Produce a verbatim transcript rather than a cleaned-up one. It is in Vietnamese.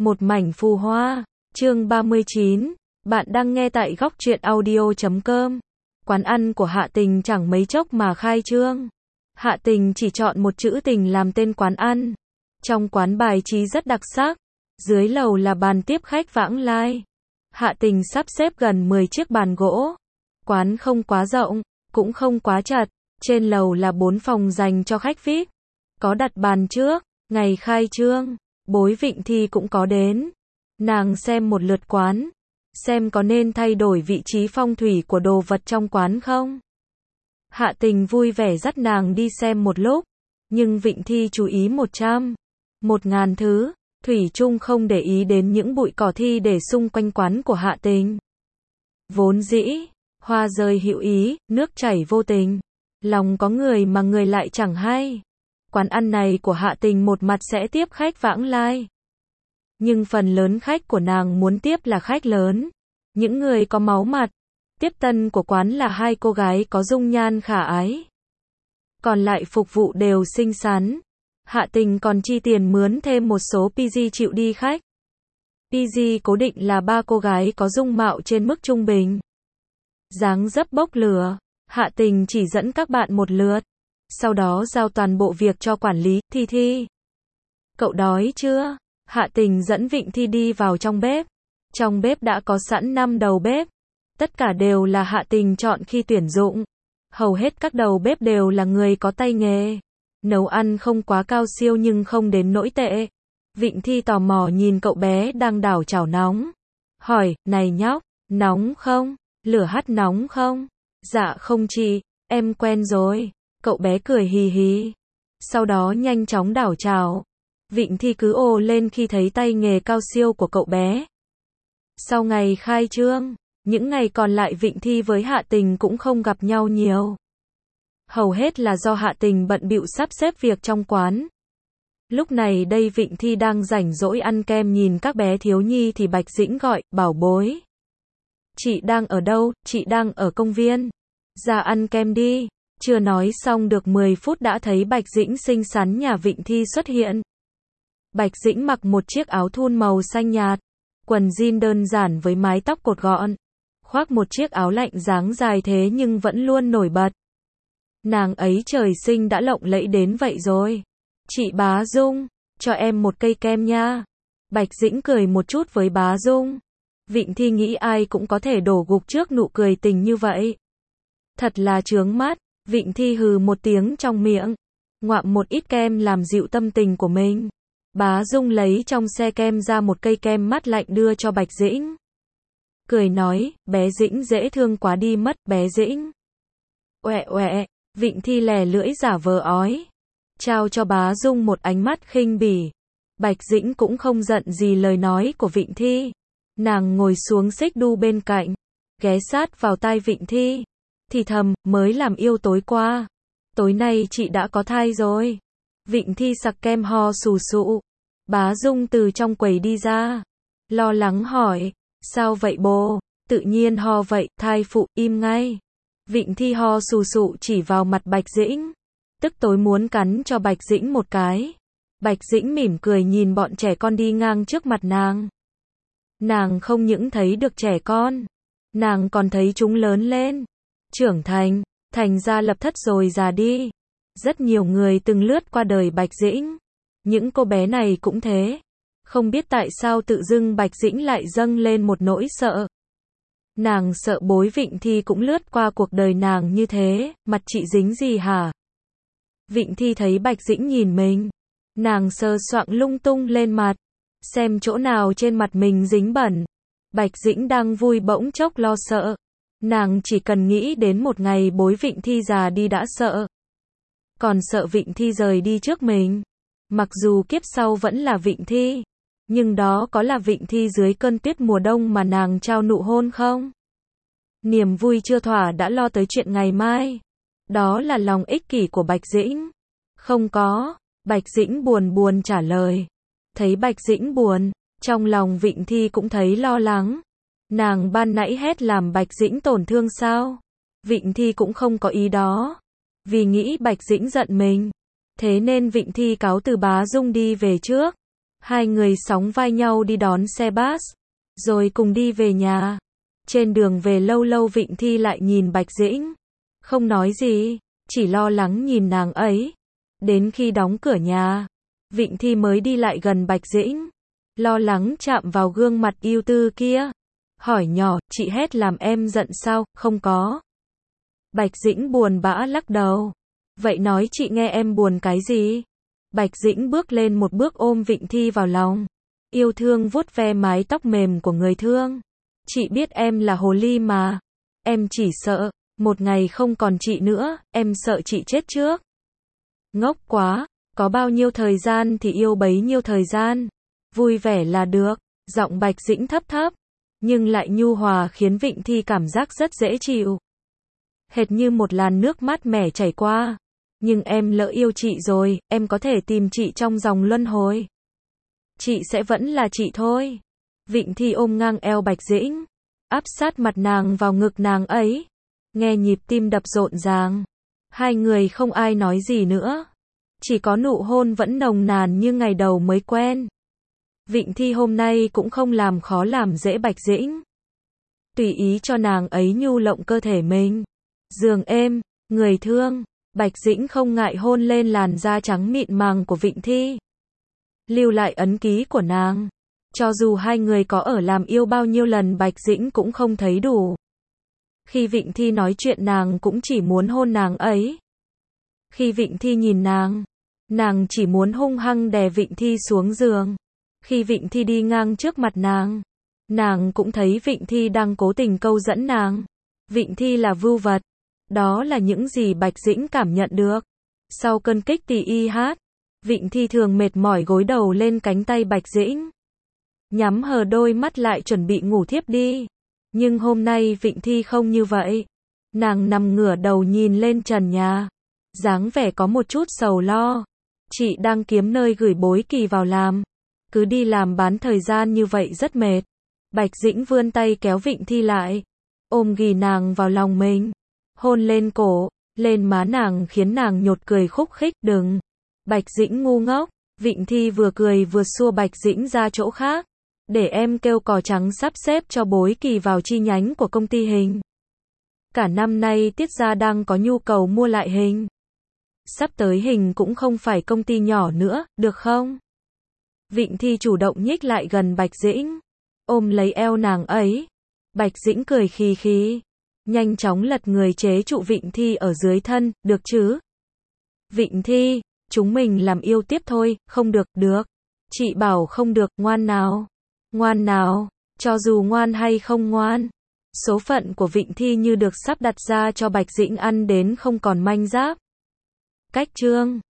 Một mảnh phù hoa, chương ba mươi chín, bạn đang nghe tại góc truyện audio chấm com. Quán ăn của Hạ Tình chẳng mấy chốc mà khai trương. Hạ Tình chỉ chọn một chữ tình làm tên quán ăn. Trong quán bài trí rất đặc sắc. Dưới lầu là bàn tiếp khách vãng lai. Hạ Tình sắp xếp gần mười chiếc bàn gỗ. Quán không quá rộng, cũng không quá chật. Trên lầu là bốn phòng dành cho khách vi ai pi. Có đặt bàn trước, ngày khai trương. Bối Vịnh Thi cũng có đến. Nàng xem một lượt quán, xem có nên thay đổi vị trí phong thủy của đồ vật trong quán không. Hạ Tình vui vẻ dắt nàng đi xem một lúc, nhưng Vịnh Thi chú ý một trăm, một ngàn thứ, thủy chung không để ý đến những bụi cỏ thi để xung quanh quán của Hạ Tình. Vốn dĩ, hoa rơi hữu ý, nước chảy vô tình, lòng có người mà người lại chẳng hay. Quán ăn này của Hạ Tình một mặt sẽ tiếp khách vãng lai. Nhưng phần lớn khách của nàng muốn tiếp là khách lớn. Những người có máu mặt. Tiếp tân của quán là hai cô gái có dung nhan khả ái. Còn lại phục vụ đều xinh xắn. Hạ Tình còn chi tiền mướn thêm một số pê giê chịu đi khách. pê giê cố định là ba cô gái có dung mạo trên mức trung bình. Dáng dấp bốc lửa. Hạ Tình chỉ dẫn các bạn một lượt. Sau đó giao toàn bộ việc cho quản lý, Thi Thi. Cậu đói chưa? Hạ Tình dẫn Vịnh Thi đi vào trong bếp. Trong bếp đã có sẵn năm đầu bếp. Tất cả đều là Hạ Tình chọn khi tuyển dụng. Hầu hết các đầu bếp đều là người có tay nghề. Nấu ăn không quá cao siêu nhưng không đến nỗi tệ. Vịnh Thi tò mò nhìn cậu bé đang đảo chảo nóng. Hỏi, này nhóc, nóng không? Lửa hắt nóng không? Dạ không chị, em quen rồi. Cậu bé cười hì hì. Sau đó nhanh chóng đảo chảo. Vịnh Thi cứ ồ lên khi thấy tay nghề cao siêu của cậu bé. Sau ngày khai trương, những ngày còn lại Vịnh Thi với Hạ Tình cũng không gặp nhau nhiều. Hầu hết là do Hạ Tình bận bịu sắp xếp việc trong quán. Lúc này đây Vịnh Thi đang rảnh rỗi ăn kem nhìn các bé thiếu nhi thì Bạch Dĩnh gọi, bảo bối. Chị đang ở đâu? Chị đang ở công viên. Ra ăn kem đi. Chưa nói xong được mười phút đã thấy Bạch Dĩnh xinh xắn nhà Vịnh Thi xuất hiện. Bạch Dĩnh mặc một chiếc áo thun màu xanh nhạt, quần jean đơn giản với mái tóc cột gọn, khoác một chiếc áo lạnh dáng dài thế nhưng vẫn luôn nổi bật. Nàng ấy trời sinh đã lộng lẫy đến vậy rồi. Chị Bá Dung, cho em một cây kem nha. Bạch Dĩnh cười một chút với Bá Dung. Vịnh Thi nghĩ ai cũng có thể đổ gục trước nụ cười tình như vậy. Thật là chướng mắt. Vịnh Thi hừ một tiếng trong miệng, ngoạm một ít kem làm dịu tâm tình của mình. Bá Dung lấy trong xe kem ra một cây kem mát lạnh đưa cho Bạch Dĩnh. Cười nói, bé Dĩnh dễ thương quá đi mất, bé Dĩnh. Oẹ oẹ, Vịnh Thi lè lưỡi giả vờ ói. Trao cho Bá Dung một ánh mắt khinh bỉ. Bạch Dĩnh cũng không giận gì lời nói của Vịnh Thi. Nàng ngồi xuống xích đu bên cạnh, ghé sát vào tai Vịnh Thi. Thì thầm, mới làm yêu tối qua. Tối nay chị đã có thai rồi. Vịnh Thi sặc kem ho sù sụ. Bá Dung từ trong quầy đi ra. Lo lắng hỏi, sao vậy bố? Tự nhiên ho vậy, thai phụ, im ngay. Vịnh Thi ho sù sụ chỉ vào mặt Bạch Dĩnh. Tức tối muốn cắn cho Bạch Dĩnh một cái. Bạch Dĩnh mỉm cười nhìn bọn trẻ con đi ngang trước mặt nàng. Nàng không những thấy được trẻ con, nàng còn thấy chúng lớn lên. Trưởng thành, thành ra lập thất rồi già đi. Rất nhiều người từng lướt qua đời Bạch Dĩnh. Những cô bé này cũng thế. Không biết tại sao tự dưng Bạch Dĩnh lại dâng lên một nỗi sợ. Nàng sợ bối Vịnh Thi cũng lướt qua cuộc đời nàng như thế, mặt chị dính gì hả? Vịnh Thi thấy Bạch Dĩnh nhìn mình. Nàng sờ soạng lung tung lên mặt. Xem chỗ nào trên mặt mình dính bẩn. Bạch Dĩnh đang vui bỗng chốc lo sợ. Nàng chỉ cần nghĩ đến một ngày bối Vịnh Thi già đi đã sợ. Còn sợ Vịnh Thi rời đi trước mình. Mặc dù kiếp sau vẫn là Vịnh Thi. Nhưng đó có là Vịnh Thi dưới cơn tuyết mùa đông mà nàng trao nụ hôn không? Niềm vui chưa thỏa đã lo tới chuyện ngày mai. Đó là lòng ích kỷ của Bạch Dĩnh. Không có. Bạch Dĩnh buồn buồn trả lời. Thấy Bạch Dĩnh buồn, trong lòng Vịnh Thi cũng thấy lo lắng. Nàng ban nãy hét làm Bạch Dĩnh tổn thương sao? Vịnh Thi cũng không có ý đó. Vì nghĩ Bạch Dĩnh giận mình. Thế nên Vịnh Thi cáo từ Bá Dung đi về trước. Hai người sóng vai nhau đi đón xe bus, rồi cùng đi về nhà. Trên đường về lâu lâu Vịnh Thi lại nhìn Bạch Dĩnh. Không nói gì, chỉ lo lắng nhìn nàng ấy. Đến khi đóng cửa nhà, Vịnh Thi mới đi lại gần Bạch Dĩnh. Lo lắng chạm vào gương mặt ưu tư kia. Hỏi nhỏ, chị Hết làm em giận sao? Không có. Bạch Dĩnh buồn bã lắc đầu. Vậy nói chị nghe em buồn cái gì? Bạch Dĩnh bước lên một bước ôm Vịnh Thi vào lòng. Yêu thương vuốt ve mái tóc mềm của người thương. Chị biết em là hồ ly mà. Em chỉ sợ, một ngày không còn chị nữa, em sợ chị chết trước. Ngốc quá, có bao nhiêu thời gian thì yêu bấy nhiêu thời gian. Vui vẻ là được. Giọng Bạch Dĩnh thấp thấp, nhưng lại nhu hòa khiến Vịnh Thi cảm giác rất dễ chịu. Hệt như một làn nước mát mẻ chảy qua. Nhưng em lỡ yêu chị rồi, em có thể tìm chị trong dòng luân hồi. Chị sẽ vẫn là chị thôi. Vịnh Thi ôm ngang eo Bạch Dĩnh, áp sát mặt nàng vào ngực nàng ấy. Nghe nhịp tim đập rộn ràng. Hai người không ai nói gì nữa. Chỉ có nụ hôn vẫn nồng nàn như ngày đầu mới quen. Vịnh Thi hôm nay cũng không làm khó làm dễ Bạch Dĩnh. Tùy ý cho nàng ấy nhu lộng cơ thể mình. Giường êm, người thương. Bạch Dĩnh không ngại hôn lên làn da trắng mịn màng của Vịnh Thi. Lưu lại ấn ký của nàng. Cho dù hai người có ở làm yêu bao nhiêu lần Bạch Dĩnh cũng không thấy đủ. Khi Vịnh Thi nói chuyện nàng cũng chỉ muốn hôn nàng ấy. Khi Vịnh Thi nhìn nàng, nàng chỉ muốn hung hăng đè Vịnh Thi xuống giường. Khi Vịnh Thi đi ngang trước mặt nàng, nàng cũng thấy Vịnh Thi đang cố tình câu dẫn nàng. Vịnh Thi là vưu vật. Đó là những gì Bạch Dĩnh cảm nhận được. Sau cơn kích tì y hát, Vịnh Thi thường mệt mỏi gối đầu lên cánh tay Bạch Dĩnh. Nhắm hờ đôi mắt lại chuẩn bị ngủ thiếp đi. Nhưng hôm nay Vịnh Thi không như vậy. Nàng nằm ngửa đầu nhìn lên trần nhà. Dáng vẻ có một chút sầu lo. Chị đang kiếm nơi gửi bối kỳ vào làm. Cứ đi làm bán thời gian như vậy rất mệt. Bạch Dĩnh vươn tay kéo Vịnh Thi lại. Ôm ghì nàng vào lòng mình. Hôn lên cổ, lên má nàng khiến nàng nhột cười khúc khích. Đừng. Bạch Dĩnh ngu ngốc. Vịnh Thi vừa cười vừa xua Bạch Dĩnh ra chỗ khác. Để em kêu cò trắng sắp xếp cho bối kỳ vào chi nhánh của công ty hình. Cả năm nay Tiết gia đang có nhu cầu mua lại hình. Sắp tới hình cũng không phải công ty nhỏ nữa, được không? Vịnh Thi chủ động nhích lại gần Bạch Dĩnh. Ôm lấy eo nàng ấy. Bạch Dĩnh cười khì khì. Nhanh chóng lật người chế trụ Vịnh Thi ở dưới thân, được chứ? Vịnh Thi, chúng mình làm yêu tiếp thôi, không được, được. Chị bảo không được, ngoan nào. Ngoan nào, cho dù ngoan hay không ngoan. Số phận của Vịnh Thi như được sắp đặt ra cho Bạch Dĩnh ăn đến không còn manh giáp. Cách chương